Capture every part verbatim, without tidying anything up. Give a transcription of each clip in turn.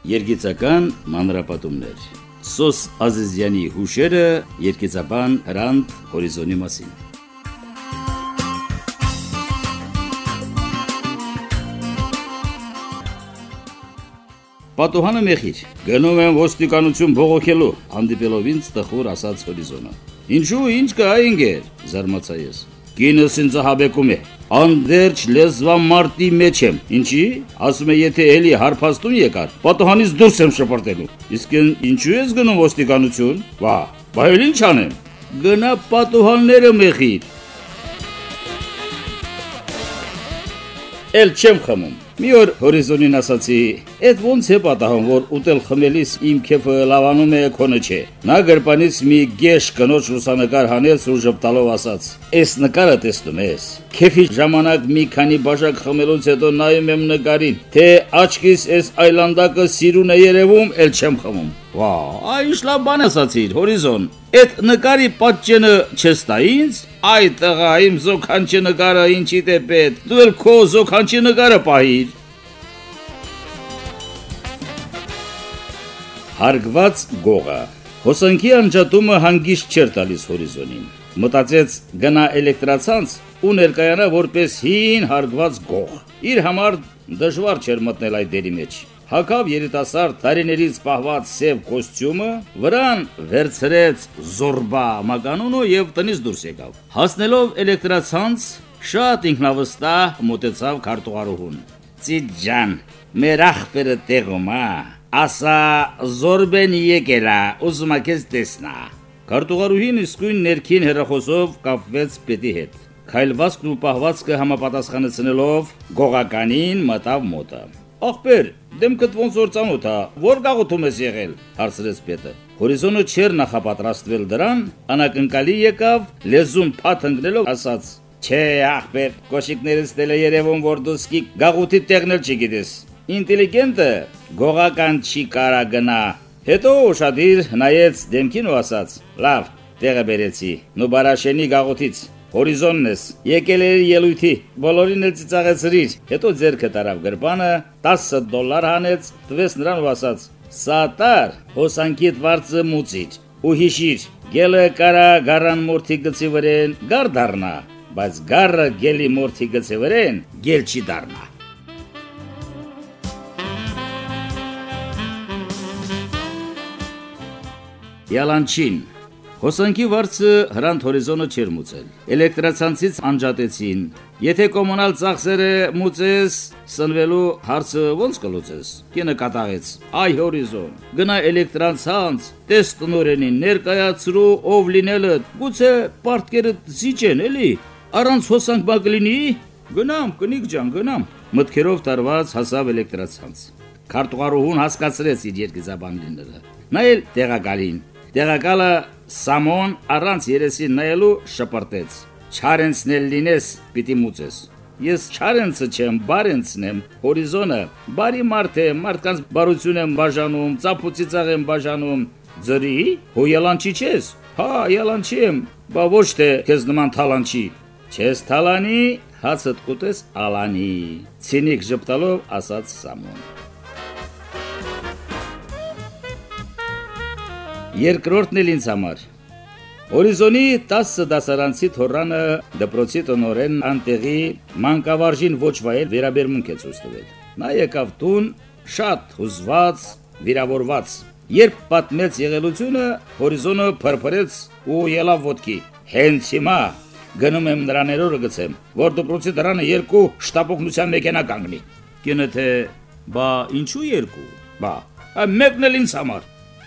Երգիծական մանրապատումներ Սոս Ազիզյանի հուշերը երգիծաբան Հրանտ Հորիզոնի մասին Պատուհանը մեխիր Գնում եմ ոստիկանություն բողոքելու հանդիպելով ինձ տխուր ասաց Հորիզոնը Ինչու ինչ կա ինգեր զարմացա ես Կինս ինձ հաբեկում է Անդերջ լեզվան մարտի մեջ եմ Ինչի ասում է եթե էլի հարփաստուն եկար պատուհանից դուրս եմ շպրտելու Իսկ ինչու ես գնում ոստիկանություն Վա բա էլ ինչ անեմ Գնա պատուհանները մեխիր Էլ չեմ խմում Մի օր Հորիզոնին ասացի Էդ ոնց է պատահում որ ուտել խմելիս իմ քեֆը լավանում է քոնը չէ Նա գրպանից մի գեշ կնոջ լուսանկար հանեց ու ժպտալով ասաց Էս նկարը տեսնում ես Քեֆի ժամանակ մի քանի բաժակ խմելուց հետո նայում եմ նկարին Թե աչքիս էս այլանդակը սիրուն է երևում էլ չեմ խմում Վա այ ինչ լավ բան ասացիր Հորիզոն Էդ նկարի պատճենը չես տա ինձ Այ տղա իմ զոքանչի նկարը ինչիդ է պետք Դու էլ քո զոքանչի նկարը պահիր Հարգված գողը Հոսանքի անջատումը հանգիստ չէր տալիս Հորիզոնին Մտածեց գնա էլեկտրացանց ու ներկայանա որպես հին հարգված գող Իր համար դժվար չէր մտնել այդ դերի մեջ Հագավ երիտասարդ տարիներից պահված սև կոստյումը, վրան վերցրեց զորբա մականունը եւ տնից դուրս եկավ։ Հասնելով էլեկտրացանց, շատ ինքնավստահ մոտեցավ քարտուղարուհուն։ Ծիծ ջան, մեր ախպերը տեղում է, ասա զորբեն եկելա, ուզում ա քեզ տեսնա։ Քարտուղարուհին իսկույն ներքին հեռախոսով կապվեց պետի հետ։ Քայլվածքն ու պահվածքը համապատասխանեցնելով գողականին մտավ մոտը։ Ախպեր, դեմքդ ոնց որ ծանոթ է, որ գաղութում ես եղել, հարցրեց պետը։ Հորիզոնը չէր նախապատրաստվել դրան, անակնկալի եկավ, լեզուն փաթ ընկնելով ասաց. Չէ, ախպեր, կոշիկներից դել է երևում, որ դու սկի գաղութի տեղն էլ չգիտես։ Ինտելիգենտը գողական չի կարա գնա։ Հետո ուշադիր նայեց դեմքին ու ասաց. Լավ, տեղը բերեցի, նու բարաշենի գաղութից։ Հորիզոնն ես, եկել էր ելույթի, բոլորին էլ ծիծաղեցրիր, հետո ձերքը տարավ գրպանը, տասը դոլար հանեց, տվեց նրան ու ասաց, սատար, հոսանքիդ վարձը մուծիր, ու հիշիր, գելը կարա գարան մորթի գծի վրեն, գար դարնա, բայց գարը գելի մորթի գծի վրեն, գել չի դարնա։ Յալանչին Հոսանքի վարձը Հրանտ Հորիզոնը չէր մուծել։ Էլեկտրացանցից անջատեցին։ Եթե կոմունալ ծախսերը մուծես, սնվելու հարցը ոնց կլուծես։ Կինը կատաղեց։ Այ Հորիզոն, գնա էլեկտրացանց, տես տնօրենին ներկայացրու ով լինելը, գուցե պարտքերդ զիջեն, էլի։ Առանց հոսանք բա կլինի։ Գնամ, կնիկ ջան, գնամ։ Մտքերով տարված հասավ էլեկտրացանց։ Քարտուղարուհուն հասկացրեց իր երգիծաբան լինելը։ Նա էլ տեղակալին։ Տեղակալը Սամոն առանց երեսին նայելու շպրտեց Չարենցն էլ լինես պիտի մուծես Ես Չարենցը չեմ բարենցն եմ Հորիզոնը բարի մարդ է մարդկանց բարություն եմ բաժանում ծափուցիծաղ եմ բաժանում Ձրի հո ելանչի չես Հա ելանչի եմ բա ոչ թե քեզ նման թալանչի Չես թալանի հացդ կուտես ալանի Ցինիկ ժպտալով ասաց Սամոն Երկրորդն էլ ինձ համար Հորիզոնի տասը դասարանցի թորանը դպրոցի տնօրեն անտեղի մանկավարժին ոչ վայել վերաբերմունք է ցույց տվել Նա եկավ տուն շատ հուզված, վիրավորված Երբ պատմեց եղելությունը Հորիզոնը փրփրեց ու ելավ ոտքի Հենց հիմա գնում եմ նրա ներորը գցեմ որ դպրոցի դրանը երկու շտապօգնության մեքենա կանգնի Կինը թե բա ինչու երկու բա մեկն էլ ինձ համար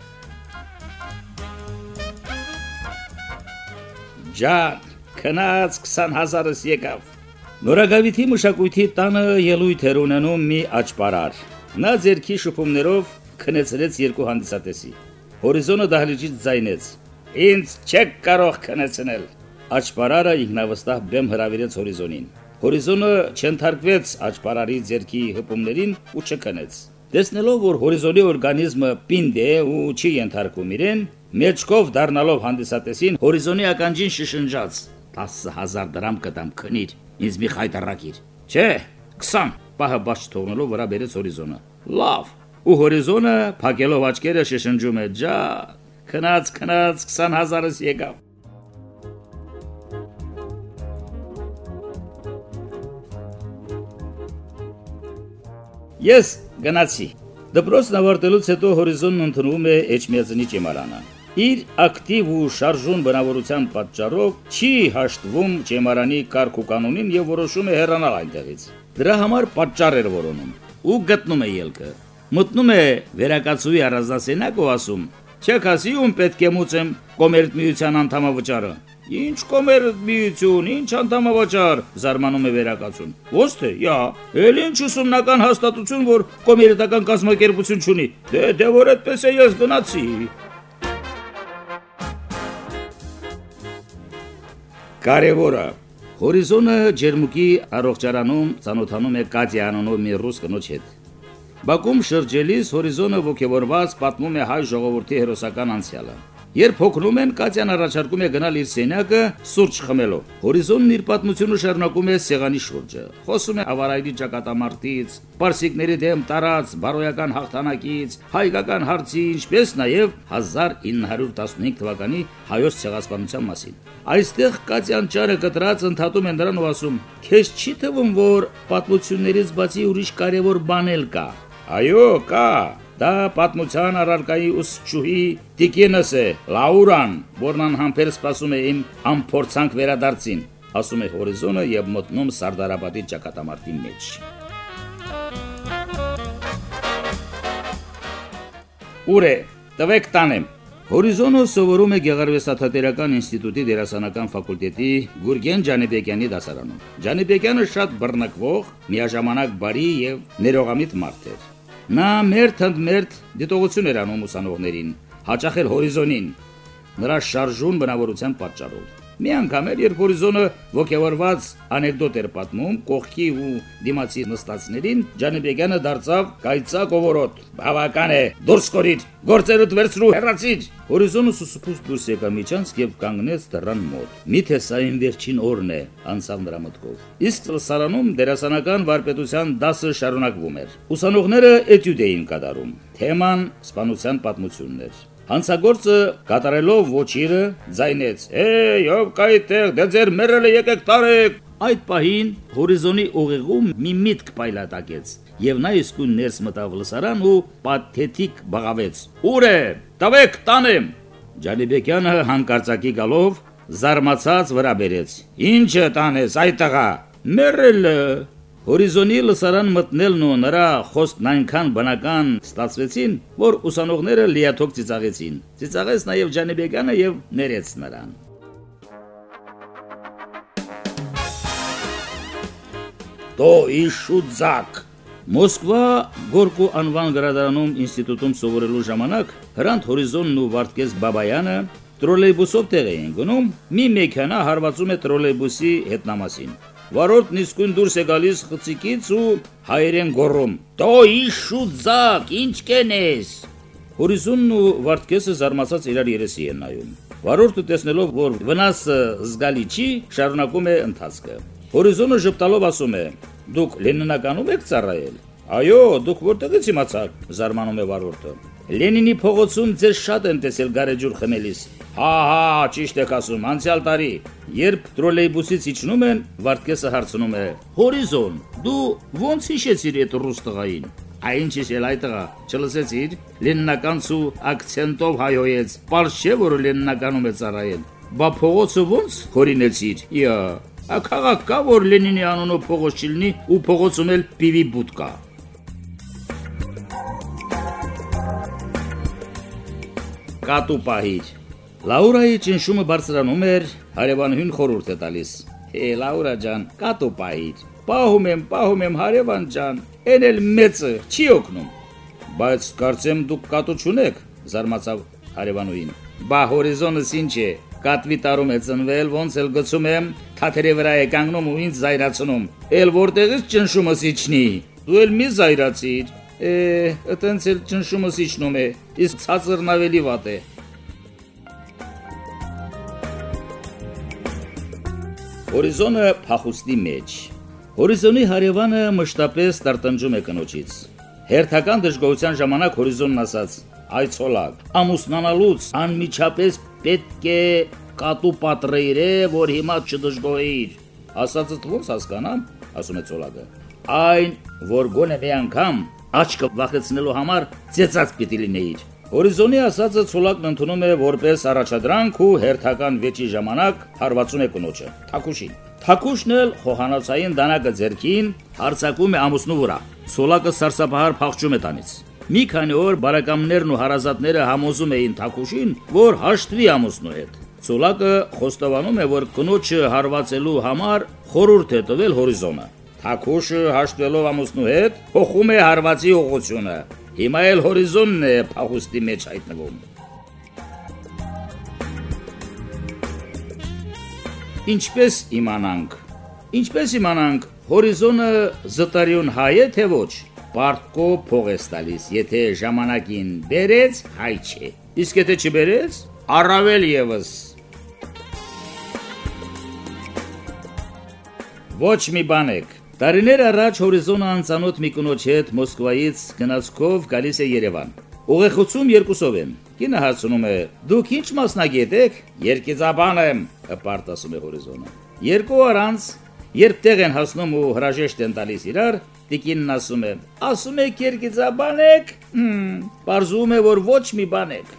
Ջան, քնած քսան հազարս եկավ։ Նորագավիթի մշակույթի տանը ելույթ էր ունենում մի աճպարար։ Նա ձերքի շփումներով քնեցրեց երկու հանդիսատեսի։ Հորիզոնը դահլիճից ձայնեց. Ինձ չեք կարող քնեցնել։ Աճպարարը ինքնավստահ բեմ հրավիրեց Հորիզոնին։ Հորիզոնը չընթարկվեց աճպարարի ձերքի հպումներին ու չքնեց։ Տեսնելով, որ Հորիզոնի օրգանիզմը պինդ է ու չի ենթարկում իրեն, մեջքով դառնալով հանդիսատեսին Հորիզոնի ականջին շշնջաց. տասը հազար դրամ կտամ քնիր, ինձ մի խայտարակիր։ Չէ, քսան, պահը բաց թողնելով վրա բերեց Հորիզոնը։ Լավ, ու հորիզոնը փակելով աչքերը շշնջում է. «Ջա, քնած, քնած, քսան հազարս եկավ»։ Ես գնացի։ Դպրոցն ավարտելուց հետո հորիզոնն ընդունում է Էջմիածնի ճեմարանը։ Իր ակտիվ ու շարժուն բնավորության պատճառով չի հաշտվում ճեմարանի կարգ ու կանոնին եւ որոշում է հեռանալ այնտեղից։ Դրա համար պատճառ էր որոնում ու գտնում է ելքը։ Մտնում է վերակացուի առանձնասենյակ ու ասում. «Չեք ասի ում պետք է մուծեմ կոմերտ միության անդամավճարը»։ «Ինչ կոմերտ միություն, ինչ անդամավճար», զարմանում է վերակացուն։ «Ո՞ց թե, յա, էլ ինչ ուսումնական հաստատություն, որ կոմերտական կազմակերպություն չունի։ Դե դե որ այդպես է ես գնացի»։ Կարևորը հորիզոնը ջերմուկի առողջարանում ծանոթանում է Կատյա անունով մի ռուս կնոջ հետ։ Բակում շրջելիս հորիզոնը ոգևորված պատմում է հայ ժողովրդի հերոսական անցյալը։ Երբ հոգնում են, Կատյան առաջարկում է գնալ իր սենյակը սուրճ խմելով։ Հորիզոնն իր պատմությունը շարունակում է սեղանի շուրջը։ Խոսում է ավարայրի ճակատամարտից, պարսիկների դեմ տարած բարոյական հաղթանակից, հայկական հարցի, ինչպես նաև հազար ինը հարյուր տասնհինգ թվականի հայոց ցեղասպանության մասին։ Այստեղ Կատյան ճարը կտրած ընդհատում են նրան ու ասում. «Քեզ չի թվում, որ պատմություններից բացի ուրիշ կարևոր բան էլ կա»։ Այո, կա։ Դա պատմության առարկայի ուսուցչուհի Տիկինս է, Լաուրան, որն անհամբեր սպասում է իմ անփորձանք վերադարձին, ասում է հորիզոնը եւ մտնում Սարդարապետի ճակատամարտի մեջ։ Ուր է, տվեք տանեմ։ Հորիզոնը սովորում է Գեղարվեստաթատերական ինստիտուտի դերասանական ֆակուլտետի Գուրգեն Ջանիբեկյանի դասարանում։ Ջանիբեկյանը շատ բռնկվող, միաժամանակ բարի եւ ներողամիտ մարդ էր։ Նա մերթ ընդ մերթ դիտողություն էր անում ուսանողներին, հաճախ էլ հորիզոնին, նրա շարժուն բնավորության պատճառով։ Մի անգամ էր, երբ հորիզոնը ոգևորված անեկդոտ էր պատմում կողքի ու դիմացի նստածներին, Ջանիբեկյանը դարձավ կայծակ ովորոտ. «Բավական է, դուրս կորիր, գործերդ վերցրու, հեռացիր»։ Հորիզոնը սուսուփուց դուրս եկավ միջանցք եւ կանգնեց դռան մոտ։ Միթե սա իմ վերջին օրն է, անցավ նրա մտքով։ Իսկ սարանում դերասանական վարպետության դասը շարունակվում էր։ Ուսանողները էտյուդ էին կատարում։ Թեման սպանության պատմությունն էր։ Հանցագործը կատարելով ոչիրը ձայնեց. «Է, ով կա այդտեղ, դե ձեր մերելը եկեք տարեք»։ Այդ պահին հորիզոնի ուղեղում մի միտք պայլատակեց, եւ նա իսկույն ներս մտավ լսարան ու պաթետիկ բղավեց. «Ուր է, տվեք տանեմ»։ Ջանիբեկյանը հանկարծակի գալով զարմացած վրա բերեց. «Ինչը տանես, այ տղա»։ «Մերելը»։ Հորիզոնի լսարան մտնելն ու նրա խոսքն այնքան բնական ստացվեցին, որ ուսանողները լիաթոք ծիծաղեցին։ Ծիծաղեց նաև Ջանիբեկյանը եւ ներեց նրան։ «Դո իշուձակ»։ Մոսկվա Գորկու անվան գրադարանում ինստիտուտում սովորելու ժամանակ Հրանտ Հորիզոնն ու Վարդգես Բաբայանը տրոլեյբուսով տեղ էին գնում, մի մեքենա հարվածում է տրոլեյբուսի հետնամասին։ Վարորդն իսկույն դուրս է գալիս խցիկից ու հայերեն գոռում. «Դո իշուձակ, ինչ կենես»։ Հորիզոնն ու Վարդգեսը զարմացած իրար երեսի են նայում։ Վարորդը տեսնելով, որ վնասը զգալի չի, շարունակում է ընթացքը։ Հորիզոնը ժպտալով ասում է. «Դուք Լենինականում եք ծառայել»։ «Այո, դուք որտեղից իմացաք», զարմանում է վարորդը։ «Լենինի փողոցում ձեզ շատ են տեսել գարեջուր խմելիս»։ «Հա, հա, ճիշտ եք ասում, անցյալ տարի»։ Երբ տրոլեյբուսից իջնում են, Վարդգեսը հարցնում է. «Հորիզոն, դու ո՞նց հիշեցիր այդ ռուս տղային»։ «Այն հիշել այդ տղա, չլսեցիր»։ Լենինականցու ակցենտով հայհոյեց. «Պարզ չէ, որ Լենինականում է ծառայել»։ «Բա փողոցը ո՞նց հորինեցիր»։ «Իա, ակաղակ կա, որ Լենինի անունով փողոց չլինի ու փողոցում էլ պիվի բուտ կա»։ Կատու պահիր։ Լաուրայի ճնշումը բարձրանում էր, հարևանուհին խորհուրդ է տալիս. «Հե, Լաուրա ջան, կատու պահիր»։ «Պահում եմ, պահում եմ, հարևան ջան, էն էլ մեծը չի օգնում»։ «Բայց կարծեմ դուք կատու չունեք», զարմացավ հարևանուհին։ «Բա հորիզոնս ինչ է, կատվի տարում է ծնվել, ոնց էլ գցում եմ, թաթերի վրա է կանգնում ու ինձ զայրացնում։ Էլ որտեղից ճնշումս իջնի, դու էլ մի զայրացիր»։ «Է, այտենց էլ ճնշումս իջնում է, իսկ ցածրն ավելի վատ է»։ Հորիզոնը փախուստի մեջ։ Հորիզոնի հարևանը մշտապես տարտնջում է կնոջից. Հերթական դժգոհության ժամանակ հորիզոնն ասաց. «Այ ցոլակ, ամուսնանալուց անմիջապես պետք է կատու պատրեիրե, որ հիմա չդժգոհիր»։ Ասածդ ոնց հասկանամ, ասում է ցոլակը։ Այն, որ գոնե մի անգամ աչքը վախեցնելու համար ծեծած պիտի լինեիր։ Հորիզոնի ասածը ցոլակն ընդունում է որպես առաջադրանք ու հերթական վեճի ժամանակ հարվածում է կնոջը, Թակուշին։ Թակուշն էլ խոհանոցային դանակը ձեռքին հարձակում է ամուսնու վրա։ Ցոլակը սարսափահար փախչում է տանից։ Մի քանի օր բարեկամներն ու հարազատները համոզում էին Թակուշին, որ հաշտվի ամուսնու հետ։ Ցոլակը խոստովանում է, որ կնոջը հարվածելու համար խորհուրդ է տվել հորիզոնը։ Թակուշը հաշտվելով ամուսնու հետ փոխում է հարվածի ուղղությունը։ Հիմա էլ հորիզոնն է փախուստի մեջ հայտնվում։ Ինչպես իմանանք։ Ինչպես իմանանք, հորիզոնը զտարյուն հայ է թե ոչ։ Պարտկո փող է տալիս, եթե ժամանակին բերեց, հայ չէ։ Իսկ եթե չբերեց, առավել եւս։ Ոչ մի բան եք։ Տարիներ առաջ հորիզոնը անծանոթ մի կնոջ հետ Մոսկվայից գնացքով գալիս է Երևան։ Ուղեկցում երկուսով են։ Կինը հարցնում է. «Դուք ինչ մասնագետ եք»։ «Երգիծաբան եմ», հպարտ ասում է հորիզոնը։ Երկու օր անց, երբ տեղ են հասնում ու հրաժեշտ են տալիս իրար, տիկինն ասում է. «Ասում եք երգիծաբան եք»։ Հմ, պարզվում է, որ ոչ մի բան եք։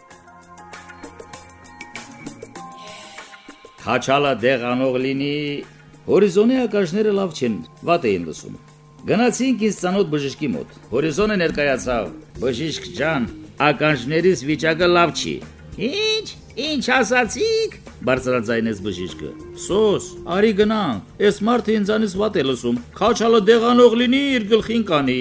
Խաչալը դեղանող լինի։ Հորիզոնի ակաշները լավ չեն, վատ էին լսում։ Գնացինք ինձ ծանոթ բժշկի մոտ։ Հորիզոնը ներկայացավ. «Բժիշկ ջան, ականջներիս վիճակը լավ չի»։ «Ինչ, ինչ ասացիք»։ Բարձրաձայնեց բժիշկը։ «Սոս, արի գնանք, էս մարդը ինձանից վատ է լսում։ Խաչալը դեղանող լինի, իր գլխին կանի»։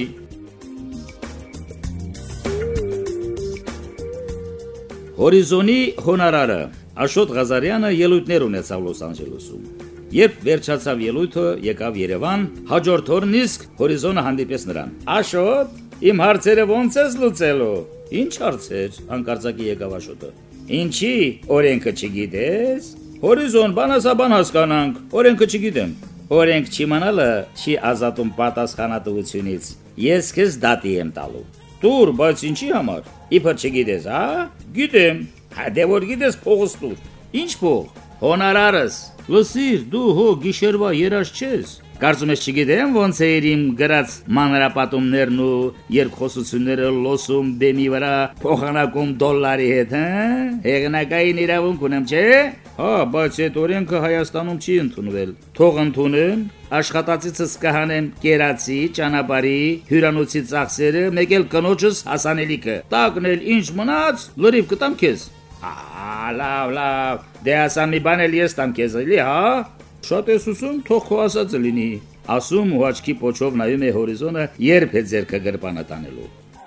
Հորիզոնի հոնորարը Աշոտ Ղազարյանը ելույթներ ունեցավ Լոս Անջելեսում։ Երբ վերջացավ ելույթը, եկավ Երևան, հաջորդ օրն իսկ հորիզոնը հանդիպեց նրան։ «Աշոտ, իմ հարցերը ոնց ես լուծելու»։ «Ինչ հարցեր»։ Հանկարծակի եկավ Աշոտը։ «Ինչի, օրենքը չգիտես»։ «Հորիզոն, բանասաբան հասկանանք, օրենքը չգիտեմ»։ «Օրենք չիմանալը չի ազատում պատասխանատվությունից։ Ես քեզ դատի եմ տալու»։ «Տուր, բայց ինչի համար»։ «Իբր չգիտես, հա»։ «Գիտեմ»։ «Հա դե որ գիտես, փողս տուր»։ «Ինչ փող»։ «Հոնորարս»։ «Լսիր, դու հո գիշերվա երազ չես»։ «Կարծում ես չգիտեմ ոնց է իմ գրած մանրապատումներն ու երկխոսությունները լոսում բեմի վրա փոխանակում դոլարի հետ, հա՞։ Հեղինակային իրավունք ունեմ, չէ՞։ «Հա, բայց այդ օրենքը Հայաստանում չի ընդունվել»։ «Թող ընդունեմ, աշխատածիցս կհանեմ կերացի, ճանապարհի, հյուրանոցի ծախսերը, մեկ էլ կնոջս հասանելիքը։ Տակն էլ ինչ մնաց, լրիվ կտամ քեզ»։ «Ահա, լավ, լավ, դե ասա մի բան էլ ես տամ քեզ, էլի, հա»։ «Շատ ես ուզում, թող քո ասածը լինի»։ Ասում ու աչքի պոչով նայում է հորիզոնը, երբ է ձեռքը գրպանը տանելու։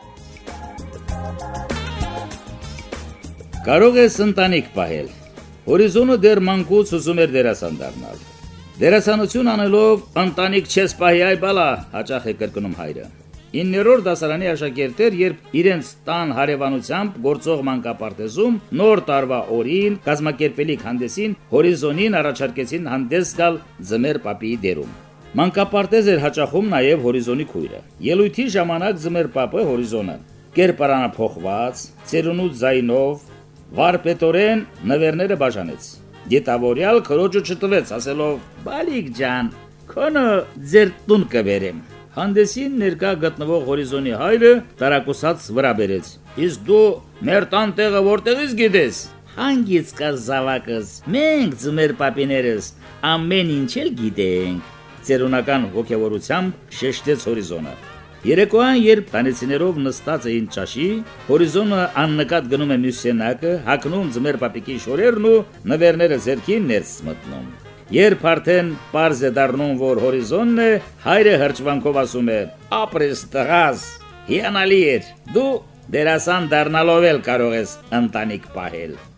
Կարող ես ընտանիք պահել։ Հորիզոնը դեռ մանկուց ուզում էր դերասան դառնալ։ Դերասանություն անելով ընտանիք չես պահի, այ բալա, հաճախ է կրկնում հայրը։ իններորդ դասարանի աշակերտեր, երբ իրենց տան հարևանությամբ գործող մանկապարտեզում նոր տարվա օրին կազմակերպելիք հանդեսին հորիզոնին առաջարկեցին հանդես գալ Ձմեր պապի դերում։ Մանկապարտեզ էր հաճախում նաև հորիզոնի քույրը։ Ելույթի ժամանակ Ձմեր պապը հորիզոնը կերպարանը փոխված, ծերունու ձայնով, վարպետորեն նվերները բաժանեց։ Դետավորյալ քրոջը չտվեց, ասելով. «Բալիկ ջան, քոնը ձեր տուն կբերեմ»։ Հանդեսին ներկա գտնվող հորիզոնի հայրը տարակուսած վրա բերեց։ «Իսկ դու մեր տան տեղը որտեղից գիտես»։ «Հանգից կա զավակս, մենք Ձմեր պապիներս ամեն ինչ էլ գիտենք», ծերունական ոգևորությամբ շեշտեց հորիզոնը։ Երեկոյան, երբ տանեցիներով նստած էին ճաշի, հորիզոնը աննկատ գնում է մյուս սենակը, հագնում Ձմեր պապիկի շորերն ու նվերները ձեռքին ներս մտնում։ Երբ արդեն պարզ է դառնում, որ հորիզոնն է, հայրը հրճվանքով ասում է. «Ապրես տղաս, հիանալի էր, դու դերասան դառնալով էլ կարող ես ընտանիք պահել»։